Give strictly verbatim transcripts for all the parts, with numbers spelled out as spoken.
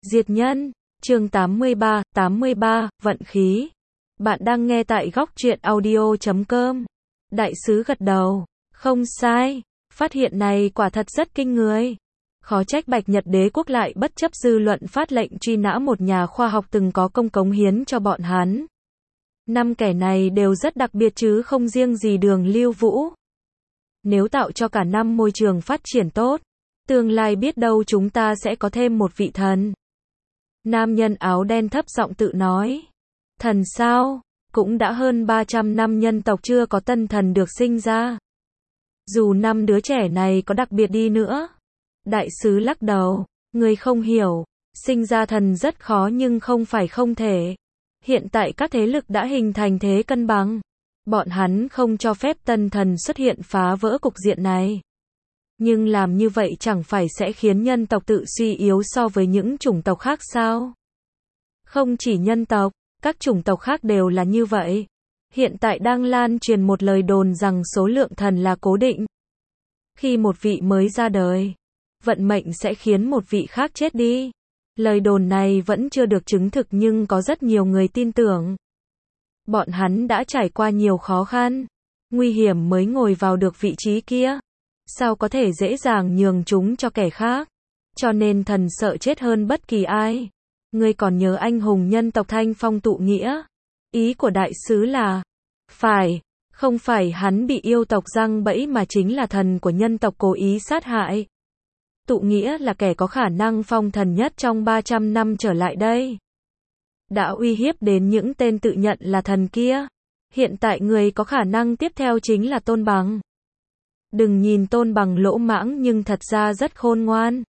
Diệt nhân, chương tám mươi ba, tám mươi ba, vận khí. Bạn đang nghe tại góc truyện audio chấm com. Đại sứ gật đầu. Không sai, phát hiện này quả thật rất kinh người. Khó trách Bạch Nhật Đế quốc lại bất chấp dư luận phát lệnh truy nã một nhà khoa học từng có công cống hiến cho bọn hắn. Năm kẻ này đều rất đặc biệt chứ không riêng gì Đường Lưu Vũ. Nếu tạo cho cả năm môi trường phát triển tốt, tương lai biết đâu chúng ta sẽ có thêm một vị thần. Nam nhân áo đen thấp giọng tự nói. Thần sao? Cũng đã hơn ba trăm năm nhân tộc chưa có tân thần được sinh ra. Dù năm đứa trẻ này có đặc biệt đi nữa. Đại sứ lắc đầu. Người không hiểu. Sinh ra thần rất khó nhưng không phải không thể. Hiện tại các thế lực đã hình thành thế cân bằng. Bọn hắn không cho phép tân thần xuất hiện phá vỡ cục diện này. Nhưng làm như vậy chẳng phải sẽ khiến nhân tộc tự suy yếu so với những chủng tộc khác sao? Không chỉ nhân tộc, các chủng tộc khác đều là như vậy. Hiện tại đang lan truyền một lời đồn rằng số lượng thần là cố định. Khi một vị mới ra đời, vận mệnh sẽ khiến một vị khác chết đi. Lời đồn này vẫn chưa được chứng thực nhưng có rất nhiều người tin tưởng. Bọn hắn đã trải qua nhiều khó khăn, nguy hiểm mới ngồi vào được vị trí kia. Sao có thể dễ dàng nhường chúng cho kẻ khác? Cho nên thần sợ chết hơn bất kỳ ai. Ngươi còn nhớ anh hùng nhân tộc Thanh Phong Tụ Nghĩa? Ý của đại sứ là, phải, không phải hắn bị yêu tộc giăng bẫy mà chính là thần của nhân tộc cố ý sát hại. Tụ Nghĩa là kẻ có khả năng phong thần nhất trong ba trăm năm trở lại đây. Đã uy hiếp đến những tên tự nhận là thần kia. Hiện tại người có khả năng tiếp theo chính là Tôn Bằng. Đừng nhìn Tôn Bằng lỗ mãng nhưng thật ra rất khôn ngoan.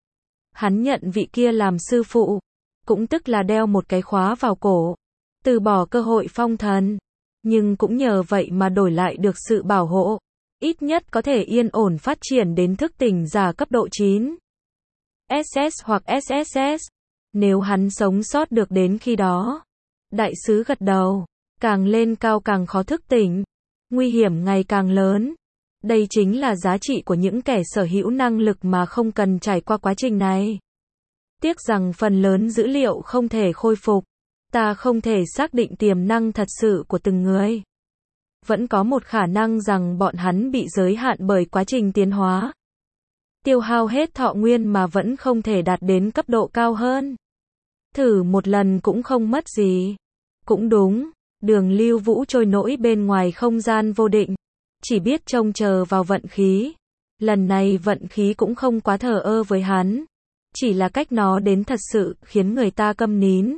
Hắn nhận vị kia làm sư phụ, cũng tức là đeo một cái khóa vào cổ, từ bỏ cơ hội phong thần, nhưng cũng nhờ vậy mà đổi lại được sự bảo hộ, ít nhất có thể yên ổn phát triển đến thức tỉnh giả cấp độ chín. ét ét hoặc ét ét ét, nếu hắn sống sót được đến khi đó. Đại sứ gật đầu, càng lên cao càng khó thức tỉnh, nguy hiểm ngày càng lớn. Đây chính là giá trị của những kẻ sở hữu năng lực mà không cần trải qua quá trình này. Tiếc rằng phần lớn dữ liệu không thể khôi phục. Ta không thể xác định tiềm năng thật sự của từng người. Vẫn có một khả năng rằng bọn hắn bị giới hạn bởi quá trình tiến hóa. Tiêu hao hết thọ nguyên mà vẫn không thể đạt đến cấp độ cao hơn. Thử một lần cũng không mất gì. Cũng đúng, Đường Lưu Vũ trôi nổi bên ngoài không gian vô định. Chỉ biết trông chờ vào vận khí. Lần này vận khí cũng không quá thờ ơ với hắn. Chỉ là cách nó đến thật sự khiến người ta câm nín.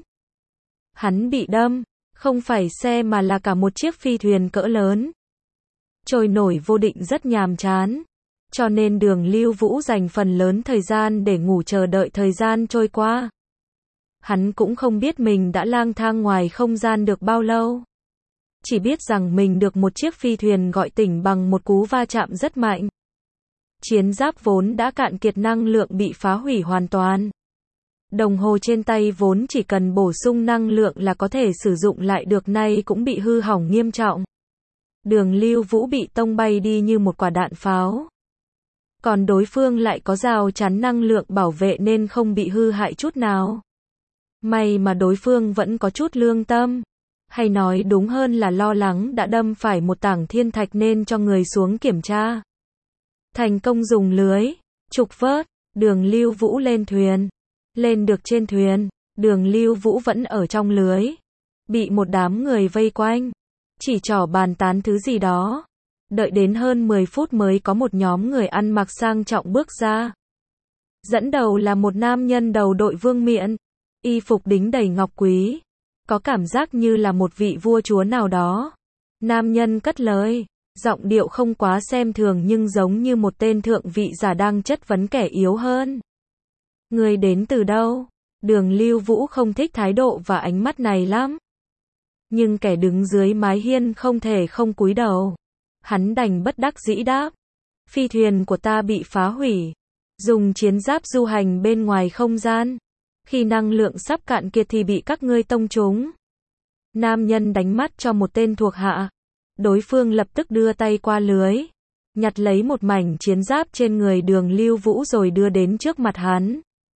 Hắn bị đâm, không phải xe mà là cả một chiếc phi thuyền cỡ lớn. Trôi nổi vô định rất nhàm chán. Cho nên Đường Lưu Vũ dành phần lớn thời gian để ngủ chờ đợi thời gian trôi qua. Hắn cũng không biết mình đã lang thang ngoài không gian được bao lâu. Chỉ biết rằng mình được một chiếc phi thuyền gọi tỉnh bằng một cú va chạm rất mạnh. Chiến giáp vốn đã cạn kiệt năng lượng bị phá hủy hoàn toàn. Đồng hồ trên tay vốn chỉ cần bổ sung năng lượng là có thể sử dụng lại được nay cũng bị hư hỏng nghiêm trọng. Đường Lưu Vũ bị tông bay đi như một quả đạn pháo. Còn đối phương lại có rào chắn năng lượng bảo vệ nên không bị hư hại chút nào. May mà đối phương vẫn có chút lương tâm. Hay nói đúng hơn là lo lắng đã đâm phải một tảng thiên thạch nên cho người xuống kiểm tra. Thành công dùng lưới, trục vớt, Đường Lưu Vũ lên thuyền. Lên được trên thuyền, Đường Lưu Vũ vẫn ở trong lưới. Bị một đám người vây quanh. Chỉ trỏ bàn tán thứ gì đó. Đợi đến hơn mười phút mới có một nhóm người ăn mặc sang trọng bước ra. Dẫn đầu là một nam nhân đầu đội vương miện. Y phục đính đầy ngọc quý. Có cảm giác như là một vị vua chúa nào đó. Nam nhân cất lời, giọng điệu không quá xem thường nhưng giống như một tên thượng vị giả đang chất vấn kẻ yếu hơn. Người đến từ đâu? Đường Lưu Vũ không thích thái độ và ánh mắt này lắm. Nhưng kẻ đứng dưới mái hiên không thể không cúi đầu. Hắn đành bất đắc dĩ đáp. Phi thuyền của ta bị phá hủy. Dùng chiến giáp du hành bên ngoài không gian. Khi năng lượng sắp cạn kiệt thì bị các ngươi tông trúng. Nam nhân đánh mắt cho một tên thuộc hạ. Đối phương lập tức đưa tay qua lưới. Nhặt lấy một mảnh chiến giáp trên người Đường Lưu Vũ rồi đưa đến trước mặt hắn.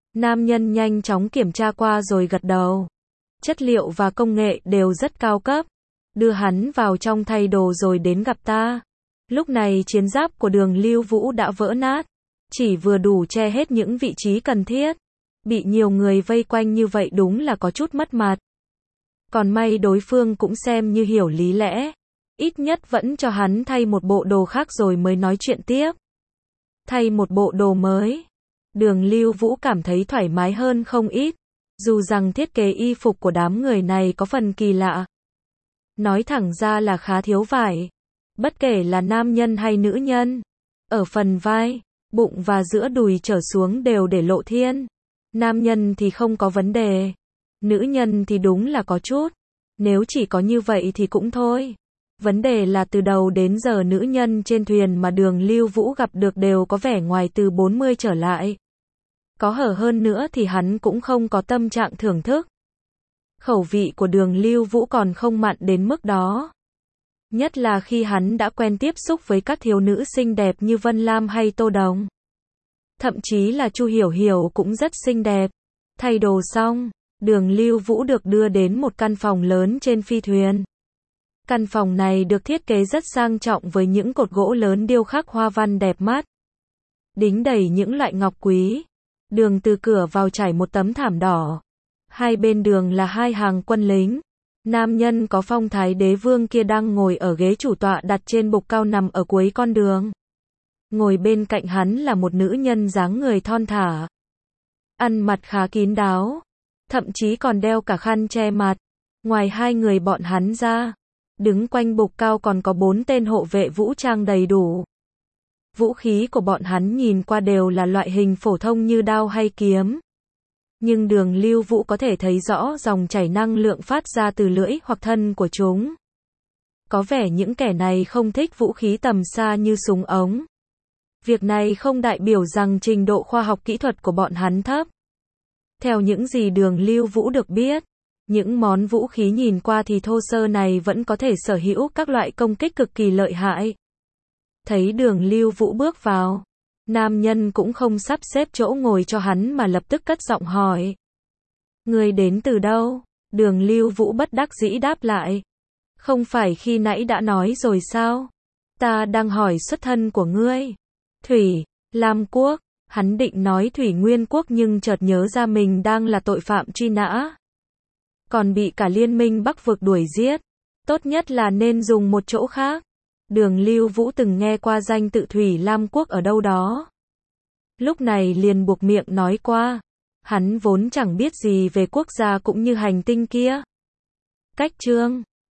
Nam nhân nhanh chóng kiểm tra qua rồi gật đầu. Chất liệu và công nghệ đều rất cao cấp. Đưa hắn vào trong thay đồ rồi đến gặp ta. Lúc này chiến giáp của Đường Lưu Vũ đã vỡ nát. Chỉ vừa đủ che hết những vị trí cần thiết. Bị nhiều người vây quanh như vậy đúng là có chút mất mặt. Còn may đối phương cũng xem như hiểu lý lẽ. Ít nhất vẫn cho hắn thay một bộ đồ khác rồi mới nói chuyện tiếp. Thay một bộ đồ mới. Đường Lưu Vũ cảm thấy thoải mái hơn không ít. Dù rằng thiết kế y phục của đám người này có phần kỳ lạ. Nói thẳng ra là khá thiếu vải. Bất kể là nam nhân hay nữ nhân. Ở phần vai, bụng và giữa đùi trở xuống đều để lộ thiên. Nam nhân thì không có vấn đề. Nữ nhân thì đúng là có chút. Nếu chỉ có như vậy thì cũng thôi. Vấn đề là từ đầu đến giờ nữ nhân trên thuyền mà Đường Lưu Vũ gặp được đều có vẻ ngoài từ bốn mươi trở lại. Có hở hơn nữa thì hắn cũng không có tâm trạng thưởng thức. Khẩu vị của Đường Lưu Vũ còn không mặn đến mức đó. Nhất là khi hắn đã quen tiếp xúc với các thiếu nữ xinh đẹp như Vân Lam hay Tô Đồng. Thậm chí là Chu Hiểu Hiểu cũng rất xinh đẹp. Thay đồ xong, Đường Lưu Vũ được đưa đến một căn phòng lớn trên phi thuyền. Căn phòng này được thiết kế rất sang trọng với những cột gỗ lớn điêu khắc hoa văn đẹp mắt. Đính đầy những loại ngọc quý. Đường từ cửa vào trải một tấm thảm đỏ. Hai bên đường là hai hàng quân lính. Nam nhân có phong thái đế vương kia đang ngồi ở ghế chủ tọa đặt trên bục cao nằm ở cuối con đường. Ngồi bên cạnh hắn là một nữ nhân dáng người thon thả. Ăn mặc khá kín đáo. Thậm chí còn đeo cả khăn che mặt. Ngoài hai người bọn hắn ra, đứng quanh bục cao còn có bốn tên hộ vệ vũ trang đầy đủ. Vũ khí của bọn hắn nhìn qua đều là loại hình phổ thông như đao hay kiếm. Nhưng Đường Lưu Vũ có thể thấy rõ dòng chảy năng lượng phát ra từ lưỡi hoặc thân của chúng. Có vẻ những kẻ này không thích vũ khí tầm xa như súng ống. Việc này không đại biểu rằng trình độ khoa học kỹ thuật của bọn hắn thấp. Theo những gì Đường Lưu Vũ được biết, những món vũ khí nhìn qua thì thô sơ này vẫn có thể sở hữu các loại công kích cực kỳ lợi hại. Thấy Đường Lưu Vũ bước vào, nam nhân cũng không sắp xếp chỗ ngồi cho hắn mà lập tức cất giọng hỏi. Ngươi đến từ đâu? Đường Lưu Vũ bất đắc dĩ đáp lại. Không phải khi nãy đã nói rồi sao? Ta đang hỏi xuất thân của ngươi. Thủy, Lam Quốc. Hắn định nói Thủy Nguyên Quốc nhưng chợt nhớ ra mình đang là tội phạm truy nã. Còn bị cả liên minh Bắc vực đuổi giết. Tốt nhất là nên dùng một chỗ khác. Đường Lưu Vũ từng nghe qua danh tự Thủy Lam Quốc ở đâu đó. Lúc này liền buộc miệng nói qua. Hắn vốn chẳng biết gì về quốc gia cũng như hành tinh kia. Cách chương